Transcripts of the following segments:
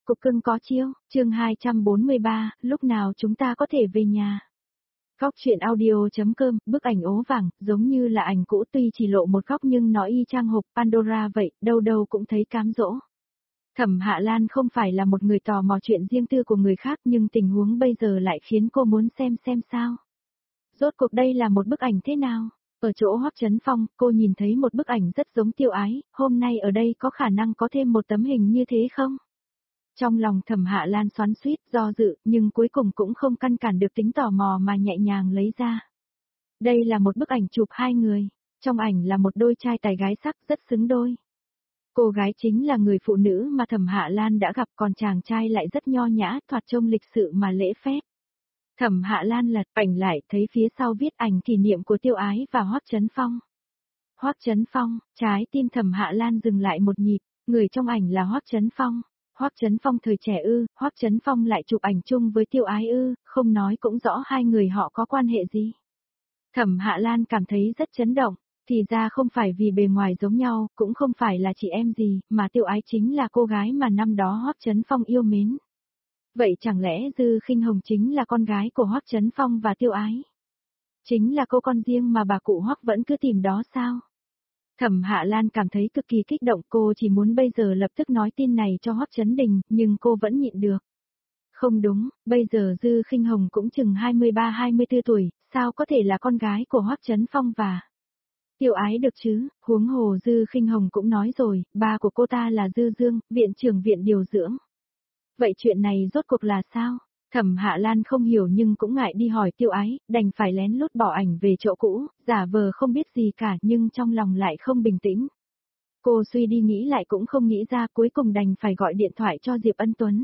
cục cưng có chiêu, chương 243, lúc nào chúng ta có thể về nhà. Góc truyện audio.com, bức ảnh ố vàng, giống như là ảnh cũ tuy chỉ lộ một góc nhưng nó y chang hộp Pandora vậy, đâu đâu cũng thấy cám dỗ. Thẩm Hạ Lan không phải là một người tò mò chuyện riêng tư của người khác nhưng tình huống bây giờ lại khiến cô muốn xem sao. Rốt cuộc đây là một bức ảnh thế nào? Ở chỗ Hoắc Chấn Phong, cô nhìn thấy một bức ảnh rất giống Tiêu Ái, hôm nay ở đây có khả năng có thêm một tấm hình như thế không? Trong lòng Thẩm Hạ Lan xoắn xuýt, do dự, nhưng cuối cùng cũng không ngăn cản được tính tò mò mà nhẹ nhàng lấy ra. Đây là một bức ảnh chụp hai người, trong ảnh là một đôi trai tài gái sắc rất xứng đôi. Cô gái chính là người phụ nữ mà Thẩm Hạ Lan đã gặp, còn chàng trai lại rất nho nhã, thoạt trông lịch sự mà lễ phép. Thẩm Hạ Lan lật ảnh lại, thấy phía sau viết ảnh kỷ niệm của Tiêu Ái và Hoắc Chấn Phong. Hoắc Chấn Phong, trái tim Thẩm Hạ Lan dừng lại một nhịp, người trong ảnh là Hoắc Chấn Phong. Hoắc Chấn Phong thời trẻ ư, Hoắc Chấn Phong lại chụp ảnh chung với Tiêu Ái ư, không nói cũng rõ hai người họ có quan hệ gì. Thẩm Hạ Lan cảm thấy rất chấn động, thì ra không phải vì bề ngoài giống nhau, cũng không phải là chị em gì, mà Tiêu Ái chính là cô gái mà năm đó Hoắc Chấn Phong yêu mến. Vậy chẳng lẽ Dư Khinh Hồng chính là con gái của Hoắc Chấn Phong và Tiêu Ái? Chính là cô con riêng mà bà cụ Hoắc vẫn cứ tìm đó sao? Thẩm Hạ Lan cảm thấy cực kỳ kích động, cô chỉ muốn bây giờ lập tức nói tin này cho Hoắc Chấn Đình, nhưng cô vẫn nhịn được. Không đúng, bây giờ Dư Khinh Hồng cũng chừng 23-24 tuổi, sao có thể là con gái của Hoắc Chấn Phong và Tiêu Ái được chứ, huống hồ Dư Khinh Hồng cũng nói rồi, ba của cô ta là Dư Dương, viện trưởng viện điều dưỡng. Vậy chuyện này rốt cuộc là sao? Thẩm Hạ Lan không hiểu nhưng cũng ngại đi hỏi Tiêu Ái, đành phải lén lút bỏ ảnh về chỗ cũ, giả vờ không biết gì cả nhưng trong lòng lại không bình tĩnh. Cô suy đi nghĩ lại cũng không nghĩ ra, cuối cùng đành phải gọi điện thoại cho Diệp Ân Tuấn.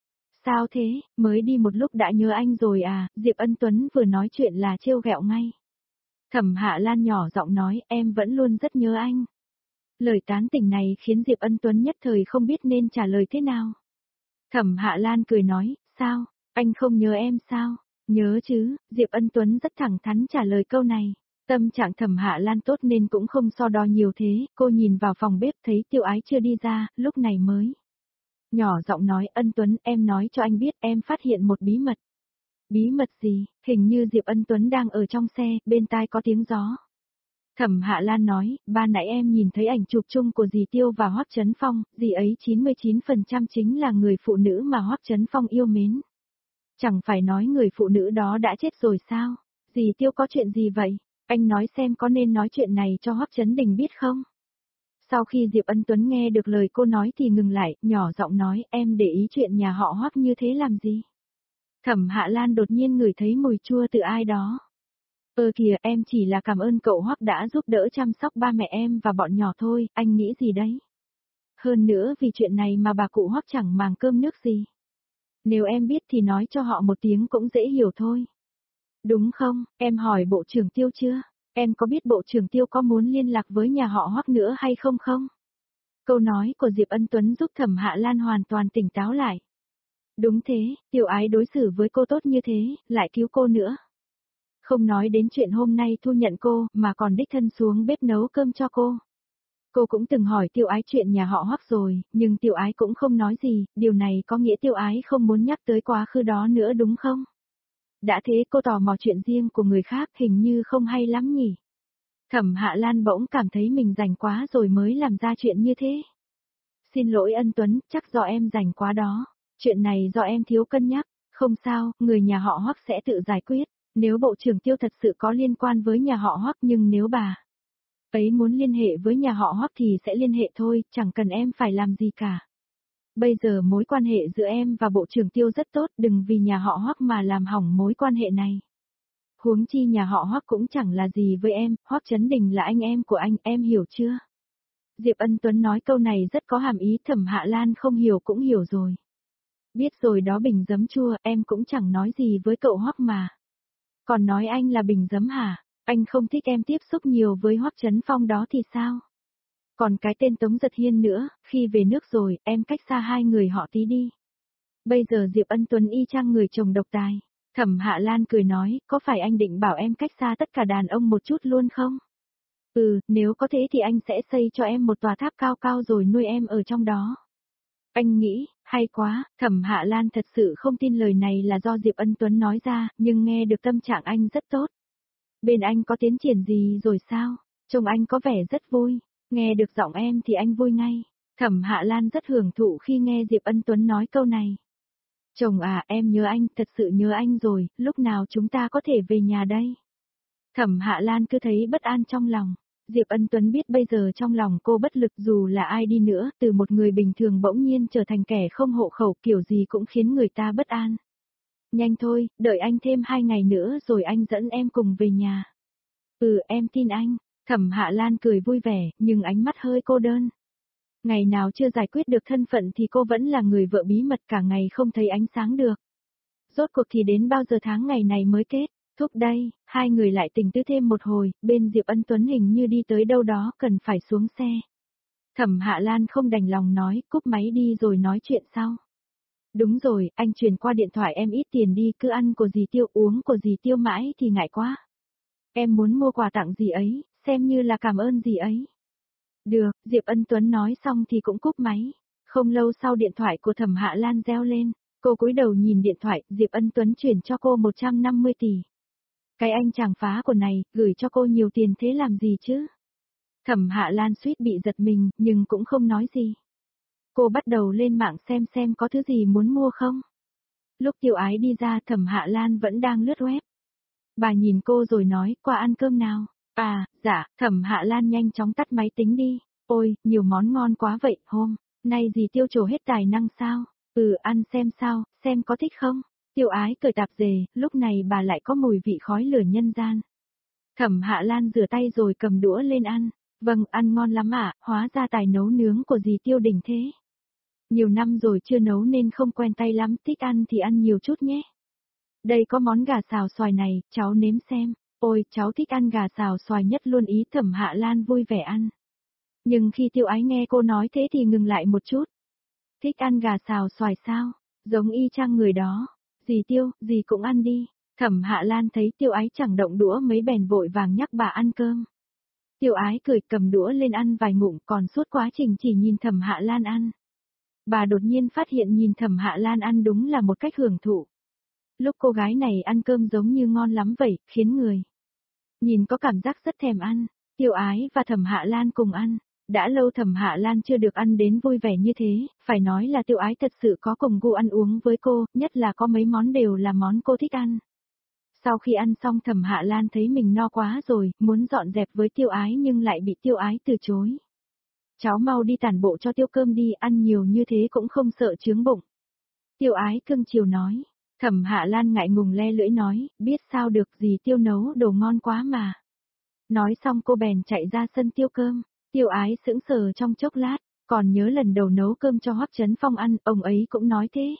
Sao thế, mới đi một lúc đã nhớ anh rồi à? Diệp Ân Tuấn vừa nói chuyện là trêu ghẹo ngay. Thẩm Hạ Lan nhỏ giọng nói, em vẫn luôn rất nhớ anh. Lời tán tỉnh này khiến Diệp Ân Tuấn nhất thời không biết nên trả lời thế nào. Thẩm Hạ Lan cười nói, sao, anh không nhớ em sao? Nhớ chứ, Diệp Ân Tuấn rất thẳng thắn trả lời câu này. Tâm trạng Thẩm Hạ Lan tốt nên cũng không so đo nhiều thế, cô nhìn vào phòng bếp thấy Tiêu Ái chưa đi ra, lúc này mới nhỏ giọng nói, Ân Tuấn, em nói cho anh biết em phát hiện một bí mật. Bí mật gì? Hình như Diệp Ân Tuấn đang ở trong xe, bên tai có tiếng gió. Thẩm Hạ Lan nói, ban nãy em nhìn thấy ảnh chụp chung của dì Tiêu và Hoắc Chấn Phong, dì ấy 99% chính là người phụ nữ mà Hoắc Chấn Phong yêu mến. Chẳng phải nói người phụ nữ đó đã chết rồi sao? Dì Tiêu có chuyện gì vậy? Anh nói xem có nên nói chuyện này cho Hoắc Chấn Đình biết không? Sau khi Diệp Ân Tuấn nghe được lời cô nói thì ngừng lại, nhỏ giọng nói, em để ý chuyện nhà họ Hoắc như thế làm gì? Thẩm Hạ Lan đột nhiên ngửi thấy mùi chua từ ai đó. Kìa, em chỉ là cảm ơn cậu Hoắc đã giúp đỡ chăm sóc ba mẹ em và bọn nhỏ thôi, anh nghĩ gì đấy? Hơn nữa vì chuyện này mà bà cụ Hoắc chẳng màng cơm nước gì. Nếu em biết thì nói cho họ một tiếng cũng dễ hiểu thôi. Đúng không, em hỏi Bộ trưởng Tiêu chưa? Em có biết Bộ trưởng Tiêu có muốn liên lạc với nhà họ Hoắc nữa hay không không? Câu nói của Diệp Ân Tuấn giúp Thẩm Hạ Lan hoàn toàn tỉnh táo lại. Đúng thế, Tiêu Ái đối xử với cô tốt như thế, lại cứu cô nữa. Không nói đến chuyện hôm nay thu nhận cô, mà còn đích thân xuống bếp nấu cơm cho cô. Cô cũng từng hỏi Tiêu Ái chuyện nhà họ Hoắc rồi, nhưng Tiêu Ái cũng không nói gì, điều này có nghĩa Tiêu Ái không muốn nhắc tới quá khứ đó nữa đúng không? Đã thế cô tò mò chuyện riêng của người khác hình như không hay lắm nhỉ? Thẩm Hạ Lan bỗng cảm thấy mình rảnh quá rồi mới làm ra chuyện như thế. Xin lỗi Ân Tuấn, chắc do em rảnh quá đó. Chuyện này do em thiếu cân nhắc, không sao, người nhà họ Hoắc sẽ tự giải quyết. Nếu Bộ trưởng Tiêu thật sự có liên quan với nhà họ Hoắc nhưng nếu bà ấy muốn liên hệ với nhà họ Hoắc thì sẽ liên hệ thôi, chẳng cần em phải làm gì cả. Bây giờ mối quan hệ giữa em và Bộ trưởng Tiêu rất tốt, đừng vì nhà họ Hoắc mà làm hỏng mối quan hệ này. Huống chi nhà họ Hoắc cũng chẳng là gì với em, Hoắc Chấn Đình là anh em của anh, em hiểu chưa? Diệp Ân Tuấn nói câu này rất có hàm ý, Thẩm Hạ Lan không hiểu cũng hiểu rồi. Biết rồi đó bình giấm chua, em cũng chẳng nói gì với cậu Hoắc mà. Còn nói anh là bình giấm hả? Anh không thích em tiếp xúc nhiều với Hoắc Chấn Phong đó thì sao? Còn cái tên Tống Giật Hiên nữa, khi về nước rồi, em cách xa hai người họ tí đi. Bây giờ Diệp Ân Tuấn y chang người chồng độc tài. Thẩm Hạ Lan cười nói, có phải anh định bảo em cách xa tất cả đàn ông một chút luôn không? Nếu có thế thì anh sẽ xây cho em một tòa tháp cao cao rồi nuôi em ở trong đó. Anh nghĩ, hay quá, Thẩm Hạ Lan thật sự không tin lời này là do Diệp Ân Tuấn nói ra, nhưng nghe được tâm trạng anh rất tốt. Bên anh có tiến triển gì rồi sao? Trông anh có vẻ rất vui, nghe được giọng em thì anh vui ngay. Thẩm Hạ Lan rất hưởng thụ khi nghe Diệp Ân Tuấn nói câu này. Chồng à, em nhớ anh, thật sự nhớ anh rồi, lúc nào chúng ta có thể về nhà đây? Thẩm Hạ Lan cứ thấy bất an trong lòng. Diệp Ân Tuấn biết bây giờ trong lòng cô bất lực dù là ai đi nữa, từ một người bình thường bỗng nhiên trở thành kẻ không hộ khẩu kiểu gì cũng khiến người ta bất an. Nhanh thôi, đợi anh thêm 2 ngày nữa rồi anh dẫn em cùng về nhà. Ừ, em tin anh. Thẩm Hạ Lan cười vui vẻ, nhưng ánh mắt hơi cô đơn. Ngày nào chưa giải quyết được thân phận thì cô vẫn là người vợ bí mật cả ngày không thấy ánh sáng được. Rốt cuộc thì đến bao giờ tháng ngày này mới kết? Thúc đây, hai người lại tình tứ thêm một hồi, bên Diệp Ân Tuấn hình như đi tới đâu đó cần phải xuống xe. Thẩm Hạ Lan không đành lòng nói, cúp máy đi rồi nói chuyện sau. Đúng rồi, anh truyền qua điện thoại em ít tiền đi, cứ ăn của dì Tiêu uống của dì Tiêu mãi thì ngại quá. Em muốn mua quà tặng dì ấy, xem như là cảm ơn dì ấy. Được, Diệp Ân Tuấn nói xong thì cũng cúp máy. Không lâu sau điện thoại của Thẩm Hạ Lan reo lên, cô cúi đầu nhìn điện thoại, Diệp Ân Tuấn chuyển cho cô 150 tỷ. Cái anh chàng phá của này, gửi cho cô nhiều tiền thế làm gì chứ? Thẩm Hạ Lan suýt bị giật mình, nhưng cũng không nói gì. Cô bắt đầu lên mạng xem có thứ gì muốn mua không. Lúc Tiêu Ái đi ra Thẩm Hạ Lan vẫn đang lướt web. Bà nhìn cô rồi nói, qua ăn cơm nào. À, dạ, Thẩm Hạ Lan nhanh chóng tắt máy tính đi. Ôi, nhiều món ngon quá vậy, hôm nay dì Tiêu trổ hết tài năng sao? Ừ, ăn xem sao, xem có thích không? Tiêu Ái cởi tạp dề, lúc này bà lại có mùi vị khói lửa nhân gian. Thẩm Hạ Lan rửa tay rồi cầm đũa lên ăn. Vâng, ăn ngon lắm ạ, hóa ra tài nấu nướng của dì Tiêu đỉnh thế. Nhiều năm rồi chưa nấu nên không quen tay lắm, thích ăn thì ăn nhiều chút nhé. Đây có món gà xào xoài này, cháu nếm xem. Ôi, cháu thích ăn gà xào xoài nhất luôn ý. Thẩm Hạ Lan vui vẻ ăn. Nhưng khi Tiêu Ái nghe cô nói thế thì ngừng lại một chút. Thích ăn gà xào xoài sao? Giống y chang người đó. Dì Tiêu, dì cũng ăn đi. Thẩm Hạ Lan thấy Tiêu Ái chẳng động đũa mấy bèn vội vàng nhắc bà ăn cơm. Tiêu Ái cười cầm đũa lên ăn vài ngụm, còn suốt quá trình chỉ nhìn Thẩm Hạ Lan ăn. Bà đột nhiên phát hiện nhìn Thẩm Hạ Lan ăn đúng là một cách hưởng thụ. Lúc cô gái này ăn cơm giống như ngon lắm vậy, khiến người nhìn có cảm giác rất thèm ăn. Tiêu Ái và Thẩm Hạ Lan cùng ăn. Đã lâu Thẩm Hạ Lan chưa được ăn đến vui vẻ như thế, phải nói là Tiêu Ái thật sự có cùng gu ăn uống với cô, nhất là có mấy món đều là món cô thích ăn. Sau khi ăn xong Thẩm Hạ Lan thấy mình no quá rồi, muốn dọn dẹp với Tiêu Ái nhưng lại bị Tiêu Ái từ chối. Cháu mau đi tản bộ cho Tiêu cơm đi, ăn nhiều như thế cũng không sợ chướng bụng. Tiêu Ái cưng chiều nói. Thẩm Hạ Lan ngại ngùng le lưỡi nói, biết sao được gì Tiêu nấu đồ ngon quá mà. Nói xong cô bèn chạy ra sân Tiêu cơm. Tiêu Ái sững sờ trong chốc lát, còn nhớ lần đầu nấu cơm cho Hoắc Chấn Phong ăn, ông ấy cũng nói thế.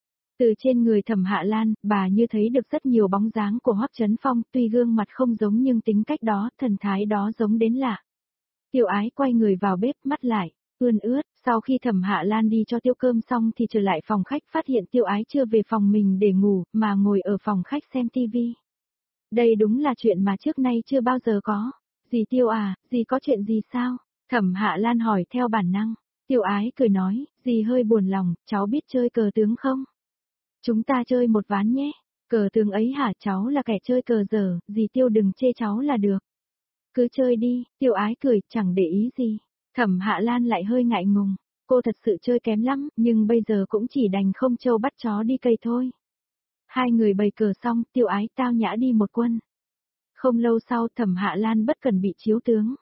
Từ trên người Thẩm Hạ Lan, bà như thấy được rất nhiều bóng dáng của Hoắc Chấn Phong, tuy gương mặt không giống nhưng tính cách đó, thần thái đó giống đến lạ. Tiêu Ái quay người vào bếp, mắt lại, ươn ướt, sau khi Thẩm Hạ Lan đi cho Tiêu cơm xong thì trở lại phòng khách phát hiện Tiêu Ái chưa về phòng mình để ngủ, mà ngồi ở phòng khách xem tivi. Đây đúng là chuyện mà trước nay chưa bao giờ có. Dì Tiêu à, dì có chuyện gì sao? Thẩm Hạ Lan hỏi theo bản năng. Tiêu Ái cười nói, dì hơi buồn lòng, cháu biết chơi cờ tướng không? Chúng ta chơi một ván nhé. Cờ tướng ấy hả, cháu là kẻ chơi cờ dở, dì Tiêu đừng chê cháu là được. Cứ chơi đi, Tiêu Ái cười, chẳng để ý gì. Thẩm Hạ Lan lại hơi ngại ngùng. Cô thật sự chơi kém lắm, nhưng bây giờ cũng chỉ đành không trâu bắt chó đi cây thôi. Hai người bày cờ xong, Tiêu Ái tao nhã đi một quân. Không lâu sau Thẩm Hạ Lan bất cần bị chiếu tướng.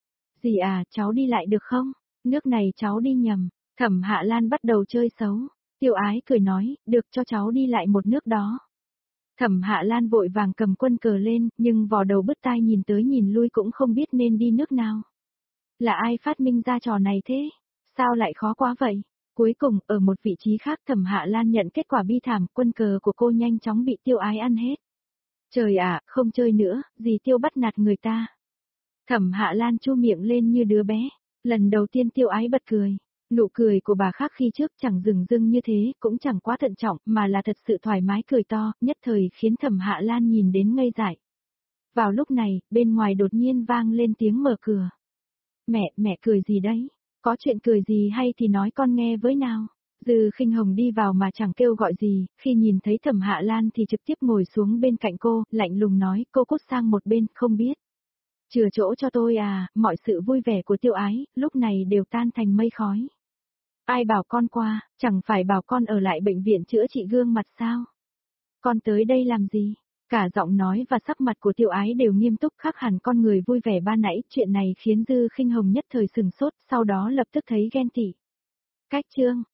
Dì à, cháu đi lại được không? Nước này cháu đi nhầm. Thẩm Hạ Lan bắt đầu chơi xấu. Tiêu Ái cười nói, được cho cháu đi lại một nước đó. Thẩm Hạ Lan vội vàng cầm quân cờ lên, nhưng vò đầu bứt tai nhìn tới nhìn lui cũng không biết nên đi nước nào. Là ai phát minh ra trò này thế? Sao lại khó quá vậy? Cuối cùng, ở một vị trí khác Thẩm Hạ Lan nhận kết quả bi thảm, quân cờ của cô nhanh chóng bị Tiêu Ái ăn hết. Trời ạ, không chơi nữa, dì Tiêu bắt nạt người ta. Thẩm Hạ Lan chu miệng lên như đứa bé. Lần đầu tiên Tiêu Ái bật cười. Nụ cười của bà khác khi trước chẳng rừng rưng như thế, cũng chẳng quá thận trọng, mà là thật sự thoải mái cười to, nhất thời khiến Thẩm Hạ Lan nhìn đến ngây dại. Vào lúc này, bên ngoài đột nhiên vang lên tiếng mở cửa. Mẹ cười gì đấy? Có chuyện cười gì hay thì nói con nghe với nào? Dư Khinh Hồng đi vào mà chẳng kêu gọi gì, khi nhìn thấy Thẩm Hạ Lan thì trực tiếp ngồi xuống bên cạnh cô, lạnh lùng nói, cô cút sang một bên, không biết. Chừa chỗ cho tôi à, mọi sự vui vẻ của Tiêu Ái, lúc này đều tan thành mây khói. Ai bảo con qua, chẳng phải bảo con ở lại bệnh viện chữa trị gương mặt sao? Con tới đây làm gì? Cả giọng nói và sắc mặt của Tiêu Ái đều nghiêm túc khác hẳn con người vui vẻ ban nãy, chuyện này khiến Dư Khinh Hồng nhất thời sừng sốt, sau đó lập tức thấy ghen tị. Cách chương